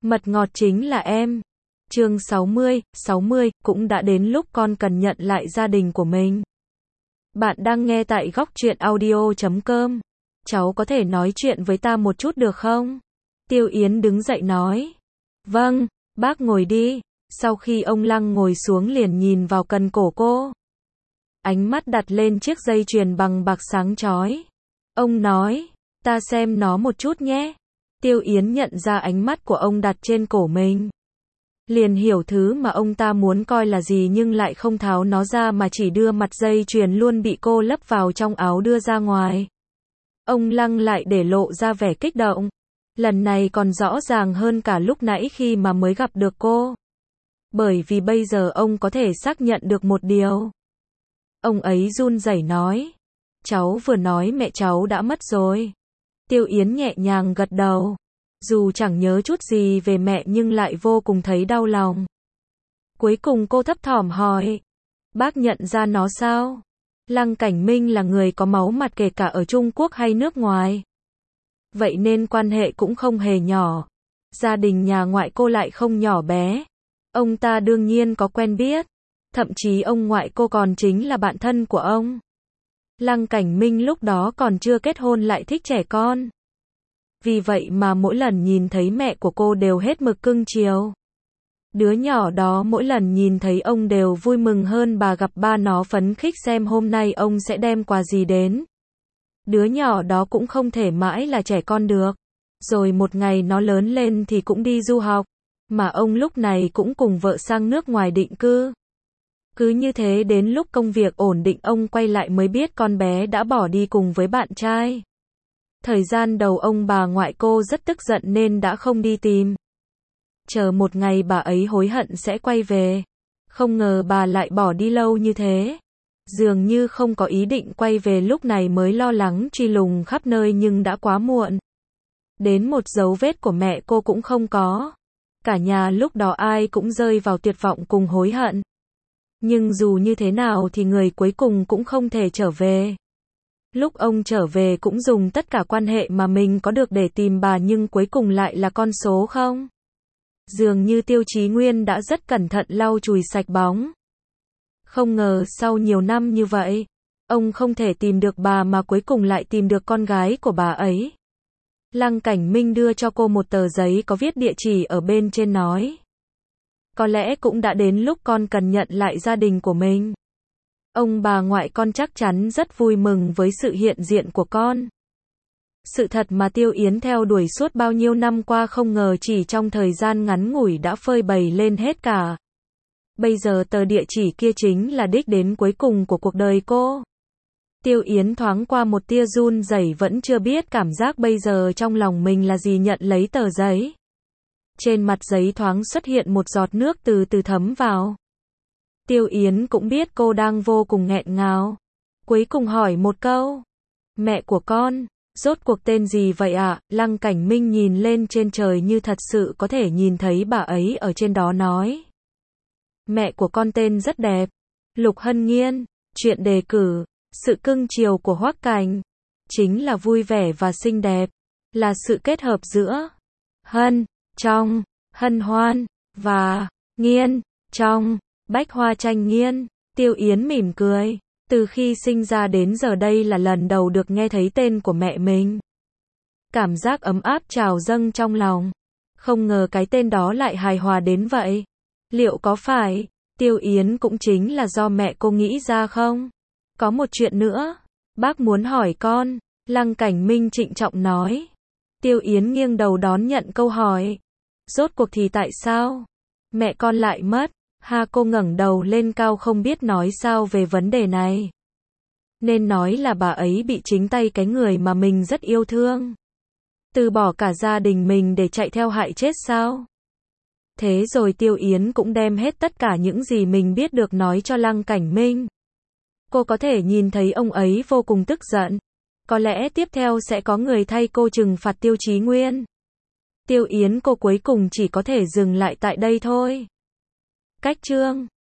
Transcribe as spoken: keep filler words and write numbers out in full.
Mật ngọt chính là em. Chương sáu mươi, sáu mươi, cũng đã đến lúc con cần nhận lại gia đình của mình. Bạn đang nghe tại góc truyện audio chấm com. Cháu có thể nói chuyện với ta một chút được không? Tiêu Yến đứng dậy nói. Vâng, bác ngồi đi. Sau khi ông Lăng ngồi xuống liền nhìn vào cần cổ cô. Ánh mắt đặt lên chiếc dây chuyền bằng bạc sáng chói. Ông nói, ta xem nó một chút nhé. Tiêu Yến nhận ra ánh mắt của ông đặt trên cổ mình. Liền hiểu thứ mà ông ta muốn coi là gì nhưng lại không tháo nó ra mà chỉ đưa mặt dây chuyền luôn bị cô lấp vào trong áo đưa ra ngoài. Ông Lăng lại để lộ ra vẻ kích động. Lần này còn rõ ràng hơn cả lúc nãy khi mà mới gặp được cô. Bởi vì bây giờ ông có thể xác nhận được một điều. Ông ấy run rẩy nói. Cháu vừa nói mẹ cháu đã mất rồi. Tiêu Yến nhẹ nhàng gật đầu. Dù chẳng nhớ chút gì về mẹ nhưng lại vô cùng thấy đau lòng. Cuối cùng cô thấp thỏm hỏi. Bác nhận ra nó sao? Lăng Cảnh Minh là người có máu mặt kể cả ở Trung Quốc hay nước ngoài. Vậy nên quan hệ cũng không hề nhỏ. Gia đình nhà ngoại cô lại không nhỏ bé. Ông ta đương nhiên có quen biết. Thậm chí ông ngoại cô còn chính là bạn thân của ông. Lăng Cảnh Minh lúc đó còn chưa kết hôn lại thích trẻ con. Vì vậy mà mỗi lần nhìn thấy mẹ của cô đều hết mực cưng chiều. Đứa nhỏ đó mỗi lần nhìn thấy ông đều vui mừng hơn bà gặp ba nó phấn khích xem hôm nay ông sẽ đem quà gì đến. Đứa nhỏ đó cũng không thể mãi là trẻ con được. Rồi một ngày nó lớn lên thì cũng đi du học. Mà ông lúc này cũng cùng vợ sang nước ngoài định cư. Cứ như thế đến lúc công việc ổn định ông quay lại mới biết con bé đã bỏ đi cùng với bạn trai. Thời gian đầu ông bà ngoại cô rất tức giận nên đã không đi tìm. Chờ một ngày bà ấy hối hận sẽ quay về. Không ngờ bà lại bỏ đi lâu như thế. Dường như không có ý định quay về lúc này mới lo lắng truy lùng khắp nơi nhưng đã quá muộn. Đến một dấu vết của mẹ cô cũng không có. Cả nhà lúc đó ai cũng rơi vào tuyệt vọng cùng hối hận. Nhưng dù như thế nào thì người cuối cùng cũng không thể trở về. Lúc ông trở về cũng dùng tất cả quan hệ mà mình có được để tìm bà nhưng cuối cùng lại là con số không. Dường như Tiêu Chí Nguyên đã rất cẩn thận lau chùi sạch bóng. Không ngờ sau nhiều năm như vậy, ông không thể tìm được bà mà cuối cùng lại tìm được con gái của bà ấy. Lăng Cảnh Minh đưa cho cô một tờ giấy có viết địa chỉ ở bên trên nói. Có lẽ cũng đã đến lúc con cần nhận lại gia đình của mình. Ông bà ngoại con chắc chắn rất vui mừng với sự hiện diện của con. Sự thật mà Tiêu Yến theo đuổi suốt bao nhiêu năm qua không ngờ chỉ trong thời gian ngắn ngủi đã phơi bày lên hết cả. Bây giờ tờ địa chỉ kia chính là đích đến cuối cùng của cuộc đời cô. Tiêu Yến thoáng qua một tia run rẩy vẫn chưa biết cảm giác bây giờ trong lòng mình là gì nhận lấy tờ giấy. Trên mặt giấy thoáng xuất hiện một giọt nước từ từ thấm vào. Tiêu Yến cũng biết cô đang vô cùng nghẹn ngào. Cuối cùng hỏi một câu. Mẹ của con, rốt cuộc tên gì vậy ạ? À? Lăng Cảnh Minh nhìn lên trên trời như thật sự có thể nhìn thấy bà ấy ở trên đó nói. Mẹ của con tên rất đẹp. Lục Hân Nghiên, chuyện đề cử, sự cưng chiều của Hoắc Cảnh. Chính là vui vẻ và xinh đẹp. Là sự kết hợp giữa Hân, trong, hân hoan, và nghiên, trong. Bách Hoa Tranh Nghiên. Tiêu Yến mỉm cười. Từ khi sinh ra đến giờ đây là lần đầu được nghe thấy tên của mẹ mình. Cảm giác ấm áp trào dâng trong lòng. Không ngờ cái tên đó lại hài hòa đến vậy. Liệu có phải, Tiêu Yến cũng chính là do mẹ cô nghĩ ra không? Có một chuyện nữa. Bác muốn hỏi con. Lăng Cảnh Minh trịnh trọng nói. Tiêu Yến nghiêng đầu đón nhận câu hỏi. Rốt cuộc thì tại sao? Mẹ con lại mất. Ha cô ngẩng đầu lên cao không biết nói sao về vấn đề này. Nên nói là bà ấy bị chính tay cái người mà mình rất yêu thương. Từ bỏ cả gia đình mình để chạy theo hại chết sao? Thế rồi Tiêu Yến cũng đem hết tất cả những gì mình biết được nói cho Lăng Cảnh Minh. Cô có thể nhìn thấy ông ấy vô cùng tức giận. Có lẽ tiếp theo sẽ có người thay cô trừng phạt Tiêu Chí Nguyên. Tiêu Yến cô cuối cùng chỉ có thể dừng lại tại đây thôi. Cách chương